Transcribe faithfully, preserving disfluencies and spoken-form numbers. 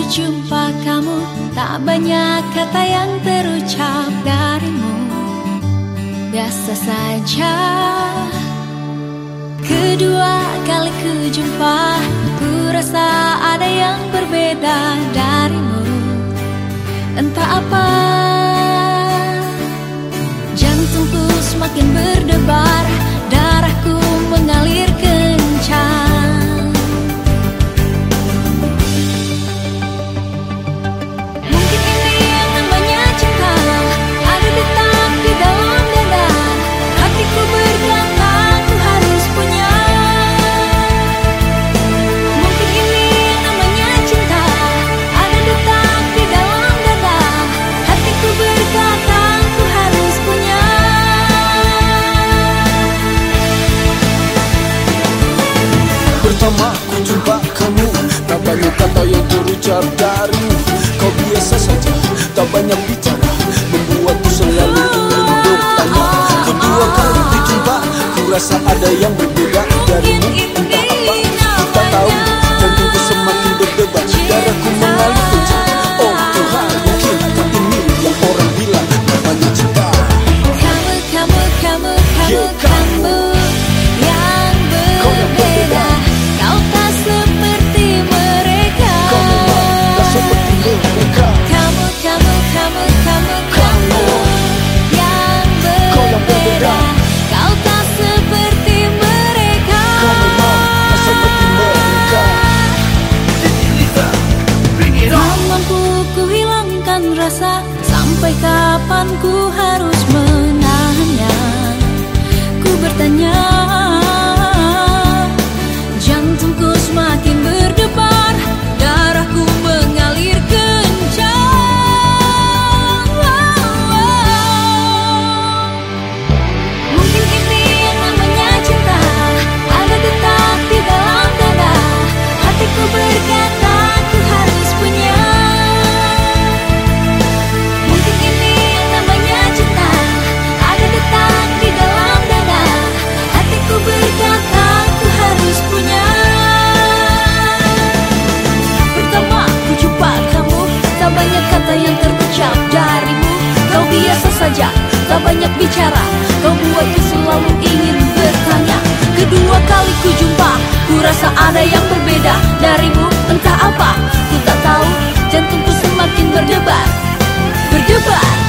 jumpa kamu, tak banyak kata yang terucap darimu. Biasa saja. Kedua kali ku jumpa, ku rasa ada yang berbeda darimu. Entah apa, jantungku semakin berdebar, darahku mengalir kencang. Mungkin ini yang namanya cinta, ada detak di dalam dada. Hatiku berkata ku harus punya. Mungkin ini yang namanya cinta, ada detak di dalam dada. Hatiku berkata ku harus punya. Pertama ku jumpa kamu, tak banyak kata yang terucap darimu. Kau biasa saja, tak banyak bicara, membuatku selalu ingin bertanya. Kedua kali ku jumpa, ku rasa ada yang berbeda darimu. Entah apa, ku tak tahu, jantungku semakin berdebar, darahku mengalir kencang. Oh Tuhan, mungkin ini yang orang bilang namanya cinta. Kamu, kamu, kamu, kamu, Yeah, kamu yang berbeda. Kau tak seperti mereka. Kau memang tak seperti mereka. Kamu, kamu, kamu, kamu, kamu yang Kau yang berbeda. berbeda. Kau tak seperti mereka. Kau memang tak seperti mereka. Tak mampu ku hilangkan rasa, sampai kapan ku harus menahannya. Ku bertanya, jantungku semakin berdebar, darahku mengalir kencang. Mungkin ini yang namanya cinta, ada detak di dalam dada. Hatiku berkata ku harus punya. Mungkin ini yang namanya cinta, ada detak di dalam dada. Hatiku berkata ku harus punya. Pertama ku jumpa kamu, tak banyak kata yang terucap darimu. Kau biasa saja, tak banyak bicara, kau buatku selalu ingin bertanya. Kedua kali ku jumpa, ku rasa ada yang berbeda darimu. Entah apa, ku tak tahu, jantungku semakin berdebar, berdebar.